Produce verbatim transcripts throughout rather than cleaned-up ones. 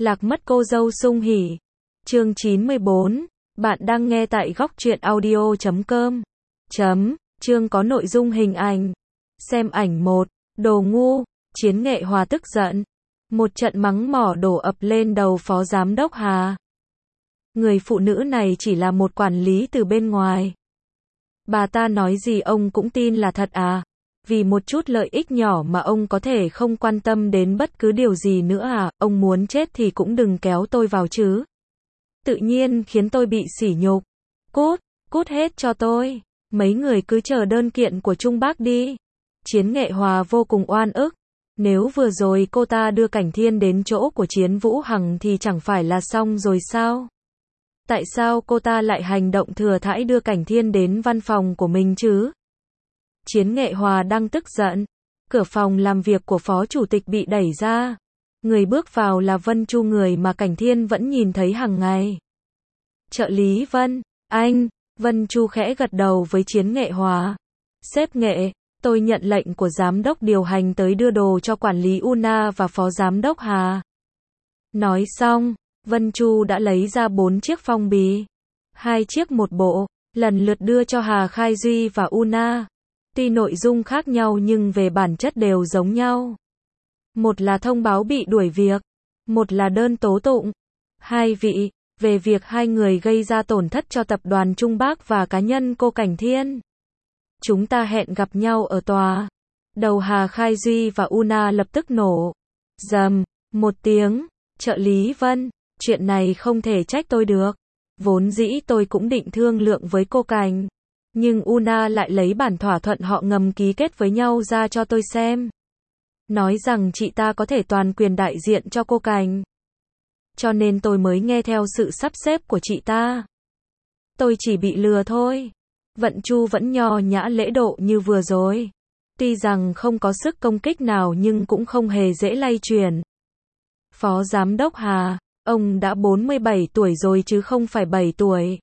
Lạc mất cô dâu sung hỉ. Chương chín mươi bốn. Bạn đang nghe tại góc truyện audio chấm com. Chấm. Chương có nội dung hình ảnh. Xem ảnh một. Đồ ngu. Chiến Nghệ Hòa tức giận. Một trận mắng mỏ đổ ập lên đầu phó giám đốc Hà. Người phụ nữ này chỉ là một quản lý từ bên ngoài. Bà ta nói gì ông cũng tin là thật à? Vì một chút lợi ích nhỏ mà ông có thể không quan tâm đến bất cứ điều gì nữa à? Ông muốn chết thì cũng đừng kéo tôi vào chứ. Tự nhiên khiến tôi bị sỉ nhục. Cút, cút hết cho tôi. Mấy người cứ chờ đơn kiện của Trung Bác đi. Chiến Nghệ Hòa vô cùng oan ức. Nếu vừa rồi cô ta đưa Cảnh Thiên đến chỗ của Chiến Vũ Hằng thì chẳng phải là xong rồi sao? Tại sao cô ta lại hành động thừa thãi đưa Cảnh Thiên đến văn phòng của mình chứ? Chiến Nghệ Hòa đang tức giận. Cửa phòng làm việc của phó chủ tịch bị đẩy ra. Người bước vào là Vân Chu, người mà Cảnh Thiên vẫn nhìn thấy hàng ngày. Trợ lý Vân, anh, Vân Chu khẽ gật đầu với Chiến Nghệ Hòa. Sếp Nghệ, tôi nhận lệnh của giám đốc điều hành tới đưa đồ cho quản lý Una và phó giám đốc Hà. Nói xong, Vân Chu đã lấy ra bốn chiếc phong bì. Hai chiếc một bộ, lần lượt đưa cho Hà Khai Duy và Una. Tuy nội dung khác nhau nhưng về bản chất đều giống nhau. Một là thông báo bị đuổi việc, một là đơn tố tụng. Hai vị, về việc hai người gây ra tổn thất cho tập đoàn Trung Bác và cá nhân cô Cảnh Thiên. Chúng ta hẹn gặp nhau ở tòa. Đầu Hà Khai Duy và Una lập tức nổ. Rầm, một tiếng, trợ lý Vân, chuyện này không thể trách tôi được. Vốn dĩ tôi cũng định thương lượng với cô Cảnh. Nhưng Una lại lấy bản thỏa thuận họ ngầm ký kết với nhau ra cho tôi xem. Nói rằng chị ta có thể toàn quyền đại diện cho cô Cảnh. Cho nên tôi mới nghe theo sự sắp xếp của chị ta. Tôi chỉ bị lừa thôi. Vận Chu vẫn nho nhã lễ độ như vừa rồi. Tuy rằng không có sức công kích nào nhưng cũng không hề dễ lay chuyển. Phó giám đốc Hà, ông đã bốn mươi bảy tuổi rồi chứ không phải bảy tuổi.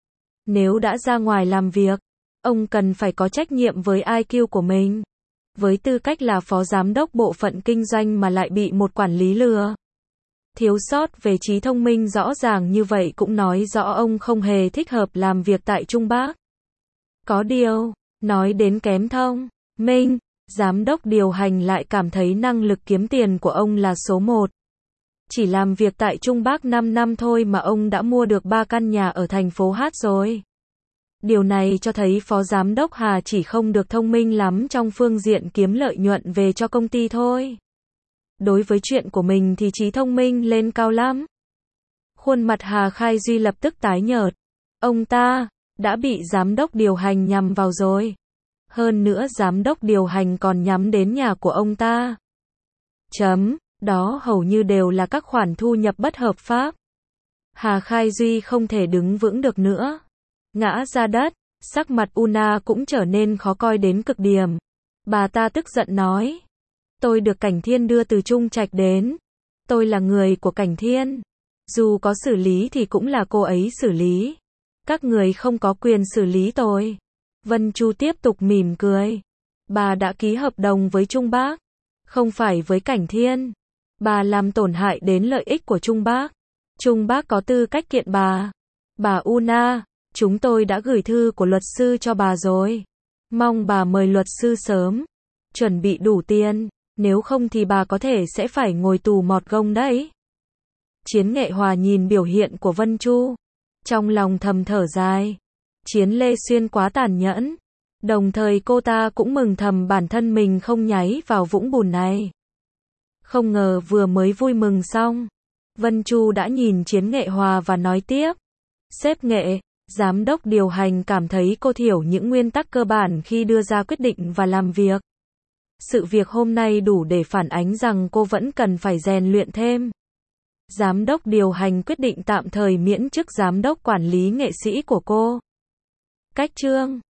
Nếu đã ra ngoài làm việc, ông cần phải có trách nhiệm với i kiu của mình. Với tư cách là phó giám đốc bộ phận kinh doanh mà lại bị một quản lý lừa. Thiếu sót về trí thông minh rõ ràng như vậy cũng nói rõ ông không hề thích hợp làm việc tại Trung Bác. Có điều, nói đến kém thông minh, giám đốc điều hành lại cảm thấy năng lực kiếm tiền của ông là số một. Chỉ làm việc tại Trung Bác năm năm thôi mà ông đã mua được ba căn nhà ở thành phố Hát rồi. Điều này cho thấy phó giám đốc Hà chỉ không được thông minh lắm trong phương diện kiếm lợi nhuận về cho công ty thôi. Đối với chuyện của mình thì trí thông minh lên cao lắm. Khuôn mặt Hà Khai Duy lập tức tái nhợt. Ông ta đã bị giám đốc điều hành nhằm vào rồi. Hơn nữa giám đốc điều hành còn nhắm đến nhà của ông ta. Chấm, đó hầu như đều là các khoản thu nhập bất hợp pháp. Hà Khai Duy không thể đứng vững được nữa. Ngã ra đất, sắc mặt Una cũng trở nên khó coi đến cực điểm. Bà ta tức giận nói. Tôi được Cảnh Thiên đưa từ Trung Trạch đến. Tôi là người của Cảnh Thiên. Dù có xử lý thì cũng là cô ấy xử lý. Các người không có quyền xử lý tôi. Vân Chu tiếp tục mỉm cười. Bà đã ký hợp đồng với Trung Bác, không phải với Cảnh Thiên. Bà làm tổn hại đến lợi ích của Trung Bác. Trung Bác có tư cách kiện bà. Bà Una, chúng tôi đã gửi thư của luật sư cho bà rồi. Mong bà mời luật sư sớm. Chuẩn bị đủ tiền, nếu không thì bà có thể sẽ phải ngồi tù mọt gông đấy. Chiến Nghệ Hòa nhìn biểu hiện của Vân Chu. Trong lòng thầm thở dài. Chiến Lê Xuyên quá tàn nhẫn. Đồng thời cô ta cũng mừng thầm bản thân mình không nháy vào vũng bùn này. Không ngờ vừa mới vui mừng xong, Vân Chu đã nhìn Chiến Nghệ Hòa và nói tiếp. Sếp Nghệ, giám đốc điều hành cảm thấy cô thiểu những nguyên tắc cơ bản khi đưa ra quyết định và làm việc. Sự việc hôm nay đủ để phản ánh rằng cô vẫn cần phải rèn luyện thêm. Giám đốc điều hành quyết định tạm thời miễn chức giám đốc quản lý nghệ sĩ của cô. Cách chương